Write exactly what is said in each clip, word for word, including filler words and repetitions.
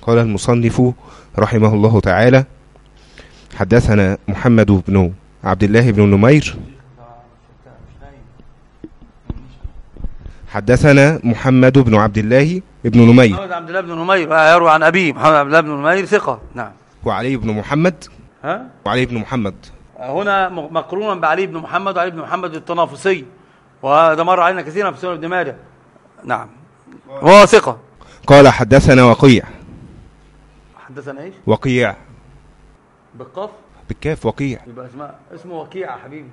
قال المصنف رحمه الله تعالى: حدثنا محمد بن عبد الله بن نمير حدثنا محمد بن عبد الله بن نمير محمد عبد الله بن نمير يروي عن أبيه محمد عبد الله بن نمير ثقة. نعم. وعلي بن محمد ها وعلي بن محمد هنا مقرونا بعلي بن محمد وعلي بن محمد الطنافسي، وهذا مر علينا كثيرا في سنن ابن ماجه. نعم هو ثقة. قال حدثنا وقيع. حدثنا ايش؟ وقيع بالقاف بالكاف وقيع. يبقى اسمه اسمه وقيع يا حبيبي.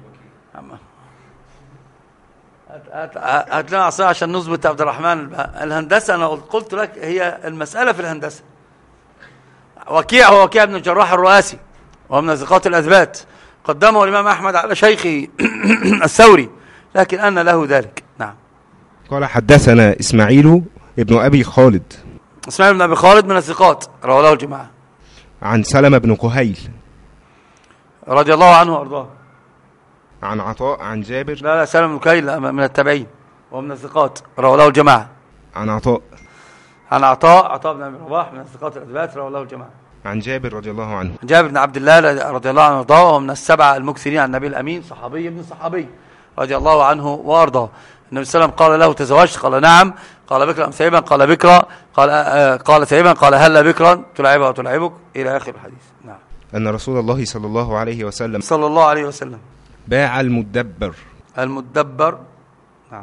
هات لنا عصا عشان نظبط عبد الرحمن. الهندسة أنا قلت لك هي المسألة في الهندسة. وكيع هو وكيع بن الجراح الرؤاسي وهو من ثقات الأثبات، قدمه الإمام أحمد على شيخه الثوري، لكن أن له ذلك. نعم. قال حدثنا إسماعيل ابن أبي خالد. إسماعيل بن أبي خالد من الثقات رواه له الجماعة. عن سلمة بن كهيل رضي الله عنه وأرضاه. عن عطاء عن جابر. لا لا سلمة بن كهيل من التابعين ومن الثقات رواه له الجماعة. عن عطاء عن عطاء عطاء بن أبي رباح من الثقات الأثبات رواه له الجماعة. عن جابر رضي الله عنه. جابر بن عبد الله رضي الله عنه وارضاه، وهو من السبعة المكثرين عن النبي الأمين، صحابي ابن صحابي رضي الله عنه وارضاه. النبي صلى الله عليه وسلم قال له: تزوجت؟ قال: نعم. قال: بكرا أم ثيبا؟ قال: بكرا. قال آه قال ثيبا. قال: هل بكرا تلعبها وتلعبك؟ إلى آخر الحديث. نعم. أن رسول الله صلى الله عليه وسلم صلى الله عليه وسلم باع المدبر. المدبر. نعم.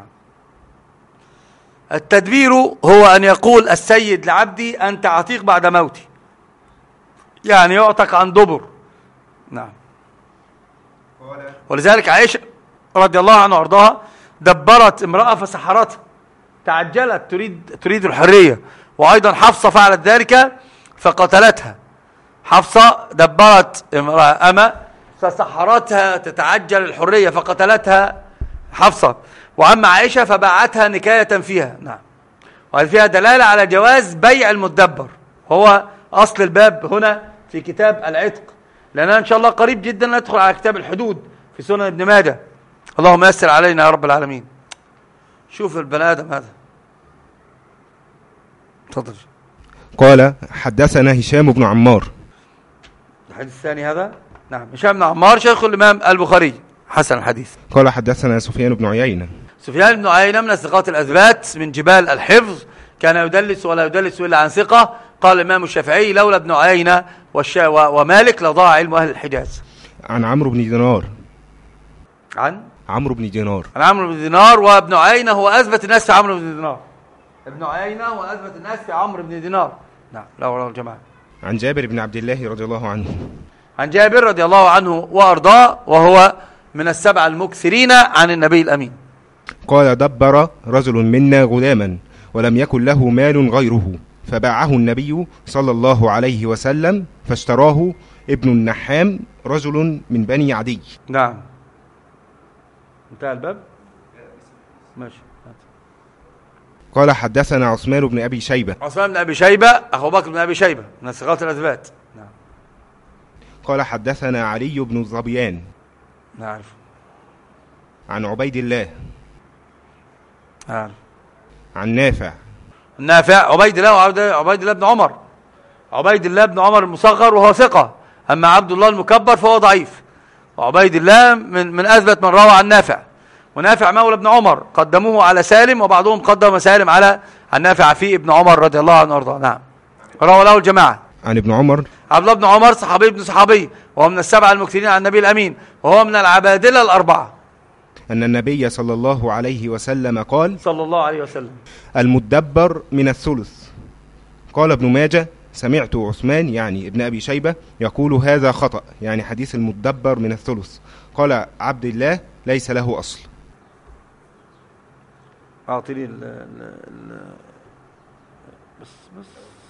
التدبير هو أن يقول السيد لعبدي: أنت عتيق بعد موتي، يعني يعتق عن دبر. نعم. ولذلك عائشة رضي الله عنها وارضاها دبرت امرأة فسحرتها، تعجلت تريد تريد الحرية، وأيضا حفصة فعلت ذلك فقتلتها. حفصة دبرت امرأة أما فسحرتها تتعجل الحرية فقتلتها حفصة، وأما عائشة فباعتها نكاية فيها. نعم. وهذه فيها دلالة على جواز بيع المدبر، هو أصل الباب هنا في كتاب العتق، لأننا إن شاء الله قريب جدا ندخل على كتاب الحدود في سنن ابن ماجه. اللهم يسر علينا يا رب العالمين. شوف البني آدم هذا. تفضل. قال حدثنا هشام بن عمار. الحديث الثاني هذا. نعم. هشام بن عمار شيخ الإمام البخاري حسن الحديث. قال حدثنا سفيان بن عيينة. سفيان بن عيينة من الثقات الأثبات من جبال الحفظ، كان يدلس ولا يدلس إلا عن ثقة. قال الإمام الشافعي: لولا ابن عيينة والشا ومالك لضاع علم أهل الحجاز. عن عمرو بن دينار. عن عمرو بن دينار. عن عمرو بن دينار. وابن عيينة هو أثبت الناس في عمرو بن دينار. ابن عيينة هو أثبت الناس في عمرو بن دينار. نعم. لا ولا الجماعة. عن جابر بن عبد الله رضي الله عنه. عن جابر رضي الله عنه وأرضاه، وهو من السبع المكثرين عن النبي الأمين. قال: دبر رجل منا غلاما ولم يكن له مال غيره، فباعه النبي صلى الله عليه وسلم فاشتراه ابن النحام رجل من بني عدي. نعم. انتهى الباب. ماشي. قال حدثنا عثمان بن أبي شيبة. عثمان بن أبي شيبة أخو بكر بن أبي شيبة من الثقات الأثبات. نعم. قال حدثنا علي بن الظبيان. نعرف. عن عبيد الله. نعم. عن نافع. نافع عبيد الله وعبيد الله بن عمر. عبيد الله بن عمر المصغر وهو ثقة، أما عبد الله المكبر فهو ضعيف. وعبيد الله من من أثبت من روى عن نافع، ونافع مولى ابن عمر قدموه على سالم، وبعضهم قدم سالم على النافع في ابن عمر رضي الله عنه وارضاه. نعم. روى له الجماعة. عن ابن عمر. عبد الله بن عمر صحابي ابن صحابي، وهو من السبعة المكثرين عن النبي الأمين، وهو من العبادلة الأربعة. أن النبي صلى الله عليه وسلم قال: صلى الله عليه وسلم: المدبر من الثلث. قال ابن ماجه: سمعت عثمان يعني ابن أبي شيبة يقول هذا خطأ، يعني حديث المدبر من الثلث. قال عبد الله: ليس له أصل. أعطيني ال ال بس بس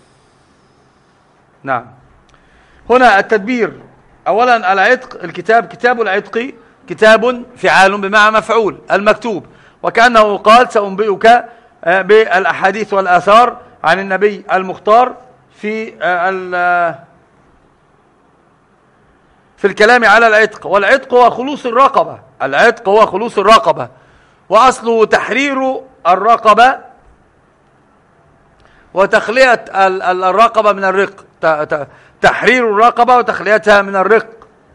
نعم. هنا التدبير. أولا العتق، الكتاب كتاب العتق كتاب فعال بمعنى مفعول المكتوب، وكأنه قال: سأنبئك بالأحاديث والآثار عن النبي المختار في في الكلام على العتق. والعتق هو خلوص الرقبة. العتق هو خلوص الرقبة، وأصله تحرير الرقبة، وتخلية الرقبة من الرق، تحرير الرقبة وتخليتها من الرق.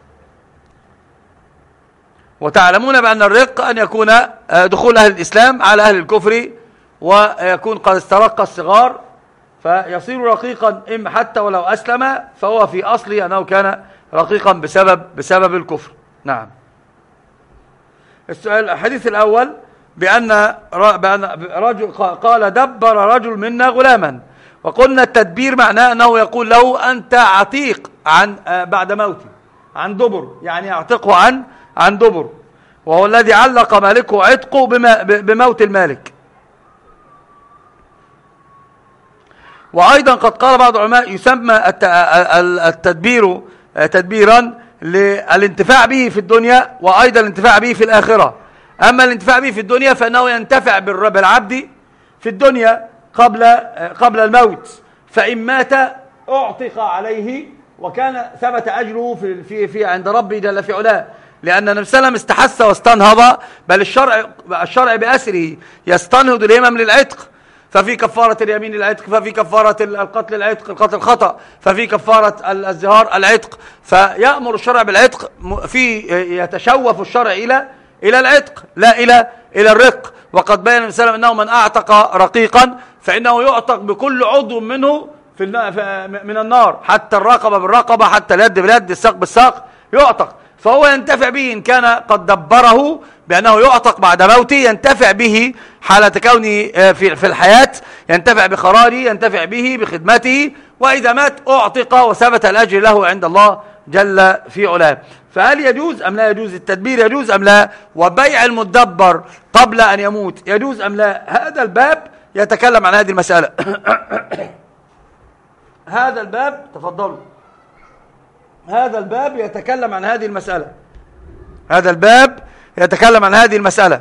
وتعلمون بأن الرق أن يكون دخول أهل الإسلام على أهل الكفر، ويكون قد استرق الصغار فيصير رقيقا، إما حتى ولو أسلم فهو في أصله أنه كان رقيقا بسبب بسبب الكفر. نعم. السؤال الحديث الأول بأن رجل قال دبر رجل منا غلاما، وقلنا التدبير معناه أنه يقول له أنت عتيق عن بعد موتي عن دبر، يعني يعتقه عن عن دبر، وهو الذي علق مالكه عتقه بموت المالك. وأيضا قد قال بعض العلماء يسمى التدبير تدبيرا للانتفاع به في الدنيا، وأيضا الانتفاع به في الآخرة. أما الانتفاع به في الدنيا فإنه ينتفع بالعبد في الدنيا قبل قبل الموت، فإن مات أعتق عليه وكان ثبت أجره في في في عند ربي جل في علاه، لأن النبي صلى الله عليه وسلم استحث واستنهض، بل الشرع الشرع بأسره يستنهض الهمم للعتق، ففي كفارة اليمين العتق، ففي كفارة القتل العتق القتل الخطأ، ففي كفارة الزهار العتق، فيأمر الشرع بالعتق، في يتشوف الشرع إلى إلى العتق لا إلى إلى الرق. وقد بين النبي صلى الله عليه وسلم أنه من أعتق رقيقا فإنه يعتق بكل عضو منه في من النار، حتى الرقبة بالرقبة، حتى اليد باليد، الساق بالساق يعتق، فهو ينتفع به إن كان قد دبره بأنه يعتق بعد موته، ينتفع به حالة كونه في في الحياة، ينتفع بقراره، ينتفع به بخدمته، وإذا مات أعتق وثبت الأجر له عند الله جل في علاه. فهل يجوز أم لا يجوز التدبير؟ يجوز أم لا؟ وبيع المدبر قبل أن يموت يجوز أم لا؟ هذا الباب يتكلم عن هذه المسألة. هذا الباب تفضلوا هذا الباب يتكلم عن هذه المسألة هذا الباب يتكلم عن هذه المسألة.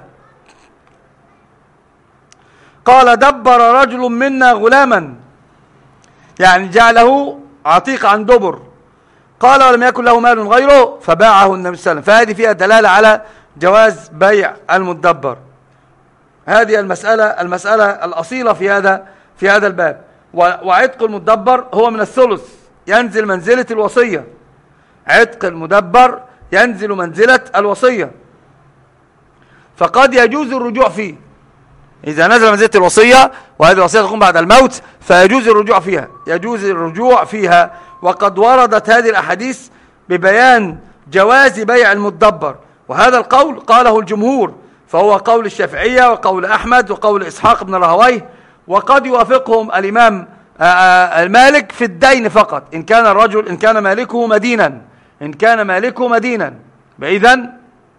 قال دبر رجل منا غلاما، يعني جعله عتيق عن دبر. قال ولم يكن له مال غيره فباعه النبي صلى الله عليه وسلم. فهذه فيها دلالة على جواز بيع المدبر. هذه المسألة المسألة الأصيلة في هذا في هذا الباب. وعتق المدبر هو من الثلث، ينزل منزلة الوصية. عتق المدبر ينزل منزلة الوصية، فقد يجوز الرجوع فيه إذا نزل منزلة الوصية، وهذه الوصية تكون بعد الموت، فيجوز الرجوع فيها يجوز الرجوع فيها وقد وردت هذه الأحاديث ببيان جواز بيع المدبر، وهذا القول قاله الجمهور، فهو قول الشافعية وقول أحمد وقول إسحاق بن راهويه، وقد يوافقهم الإمام المالك في الدين فقط، إن كان الرجل إن كان مالكه مدينا إن كان مالكه مدينا إذن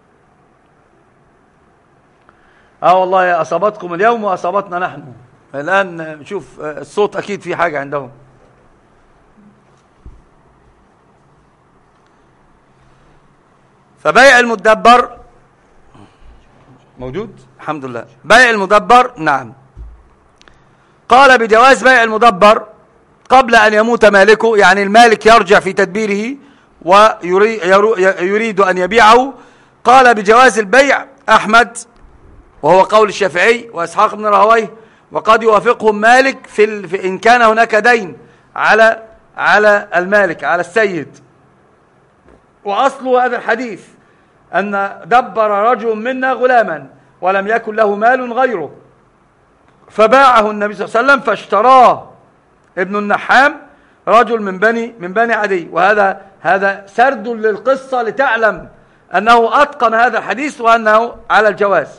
اه والله أصابتكم اليوم وأصابتنا نحن الآن. شوف الصوت أكيد في حاجة عندهم. فبيع المدبر موجود الحمد لله. بيع المدبر نعم. قال بجواز بيع المدبر قبل أن يموت مالكه، يعني المالك يرجع في تدبيره ويريد أن يبيعه. قال بجواز البيع أحمد، وهو قول الشافعي وإسحاق بن راهويه، وقد يوافقهم مالك في, في إن كان هناك دين على على المالك على السيد. وأصل هذا الحديث أن دبر رجل منا غلاما ولم يكن له مال غيره فباعه النبي صلى الله عليه وسلم فاشتراه ابن النحام رجل من بني من بني عدي. وهذا هذا سرد للقصة لتعلم أنه أتقن هذا الحديث وأنه على الجواز.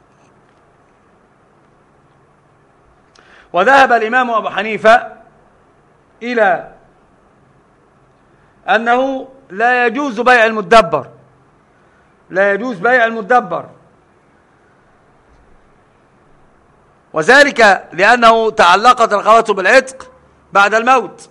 وذهب الإمام أبو حنيفة إلى أنه لا يجوز بيع المدبر لا يجوز بيع المدبر وذلك لأنه تعلقت رقبته بالعتق بعد الموت،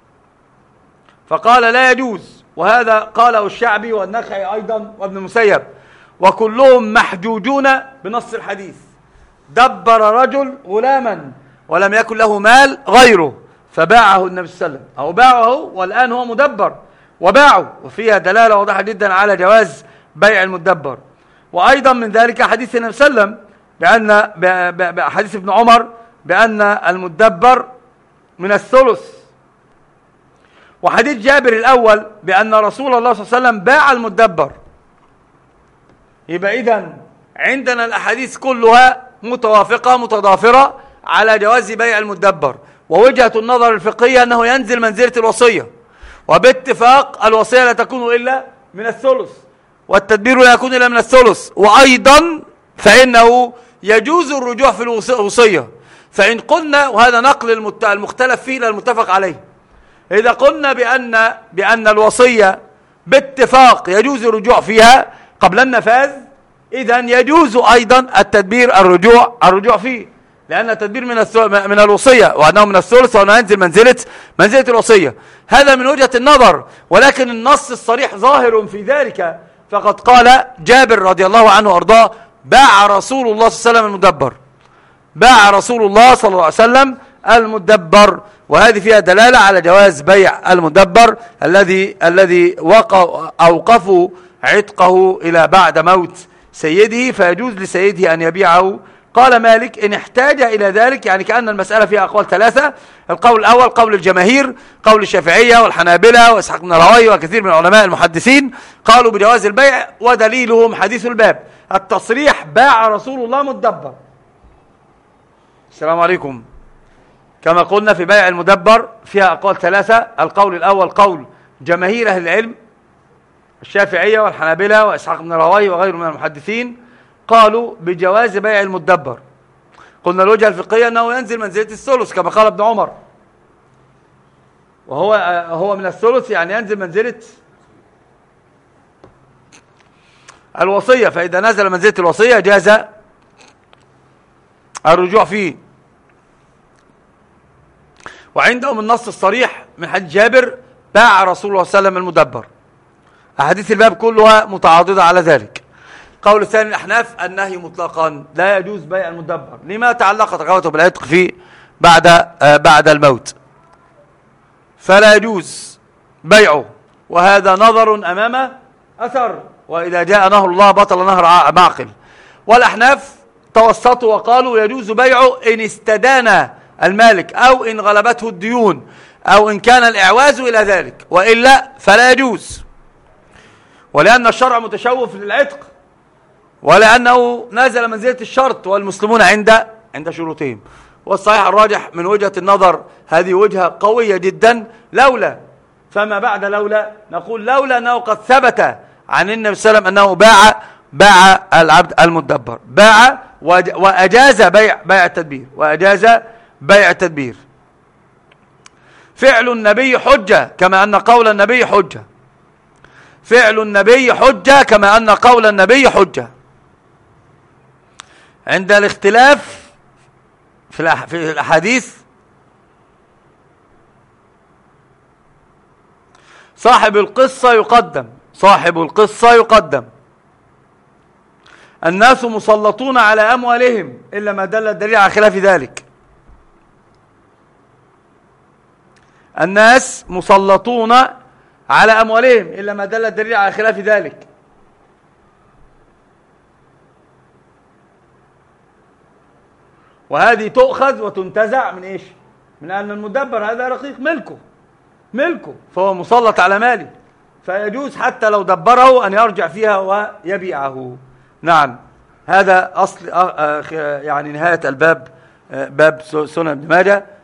فقال لا يجوز. وهذا قاله الشعبي والنخعي أيضا وابن المسيب، وكلهم محجوجون بنص الحديث. دبر رجل غلاما ولم يكن له مال غيره فباعه النبي صلى الله عليه وسلم، أو باعه والآن هو مدبر وباعه، وفيها دلالة واضحة جدا على جواز بيع المدبر. وأيضا من ذلك حديث النبي صلى الله عليه وسلم بأن بحديث ابن عمر بأن المدبر من الثلث. وحديث جابر الأول بأن رسول الله صلى الله عليه وسلم باع المدبر. يبقى إذن عندنا الأحاديث كلها متوافقة متضافرة على جواز بيع المدبر، ووجهة النظر الفقهية أنه ينزل منزلة الوصية، وباتفاق الوصية لا تكون إلا من الثلث، والتدبير لا يكون إلا من الثلث. وأيضا فإنه يجوز الرجوع في الوصية. فإن قلنا، وهذا نقل المختلف فيه إلى المتفق عليه، إذا قلنا بأن بأن الوصية باتفاق يجوز الرجوع فيها قبل النفاذ، إذن يجوز أيضا التدبير الرجوع الرجوع فيه، لأن التدبير من من الوصية، وأنه من الثلث، وأنه ينزل منزلة منزلة الوصية. هذا من وجهة النظر، ولكن النص الصريح ظاهر في ذلك. فقد قال جابر رضي الله عنه وأرضاه: باع رسول الله صلى الله عليه وسلم المدبر. باع رسول الله صلى الله عليه وسلم المدبر. وهذه فيها دلالة على جواز بيع المدبر الذي الذي أوقفوا عتقه إلى بعد موت سيده، فيجوز لسيده أن يبيعه. قال مالك: إن احتاج إلى ذلك، يعني كأن المسألة فيها أقوال ثلاثة. القول الأول قول الجماهير، قول الشافعية والحنابلة وإسحاق بن راهويه وكثير من علماء المحدثين قالوا بجواز البيع، ودليلهم حديث الباب التصريح: باع رسول الله مدبر. السلام عليكم. كما قلنا في بيع المدبر فيها أقوال ثلاثة. القول الأول قول جماهير أهل العلم، الشافعية والحنابلة وإسحاق بن راهويه وغيرهم من المحدثين، قالوا بجواز بيع المدبر. قلنا الوجهة الفقهية أنه ينزل منزلة الثلث كما قال ابن عمر، وهو هو من الثلث، يعني ينزل منزلة الوصية. فإذا نزل منزلة الوصية جاز الرجوع فيه. وعندهم النص الصريح من حديث جابر: باع رسول الله صلى الله عليه وسلم المدبر. أحاديث الباب كلها متعاضدة على ذلك. قول الثاني الأحناف: النهي مطلقا، لا يجوز بيع المدبر لما تعلقت رغبته بالعتق فيه بعد آه بعد الموت، فلا يجوز بيعه. وهذا نظر أمام أثر، وإذا جاء نهر الله بطل نهر معقل. والأحناف توسطوا وقالوا يجوز بيعه إن استدان المالك، أو إن غلبته الديون، أو إن كان الإعواز إلى ذلك، وإلا فلا يجوز. ولأن الشرع متشوف للعتق، ولأنه نازل منزلة الشرط، والمسلمون عند عند شروطهم. والصحيح الراجح من وجهة النظر هذه وجهة قوية جدا، لولا فما بعد لولا، نقول لولا أنه قد ثبت عن النبي صلى الله عليه وسلم أنه باع باع العبد المدبر، باع وأجاز بيع بيع التدبير، وأجاز بيع التدبير. فعل النبي حجة كما أن قول النبي حجة. فعل النبي حجة كما أن قول النبي حجة. عند الاختلاف في الأحاديث، صاحب القصة يقدم، صاحب القصة يقدم. الناس مسلطون على أموالهم إلا ما دل الدليل على خلاف ذلك. الناس مسلطون على أموالهم إلا ما دل الدليل على خلاف ذلك. وهذه تؤخذ وتنتزع من إيش؟ من أن المدبر هذا رقيق ملكه ملكه فهو مسلط على ماله، فيجوز حتى لو دبره أن يرجع فيها ويبيعه. نعم، هذا أصل يعني نهاية الباب، باب سنن ابن ماجه.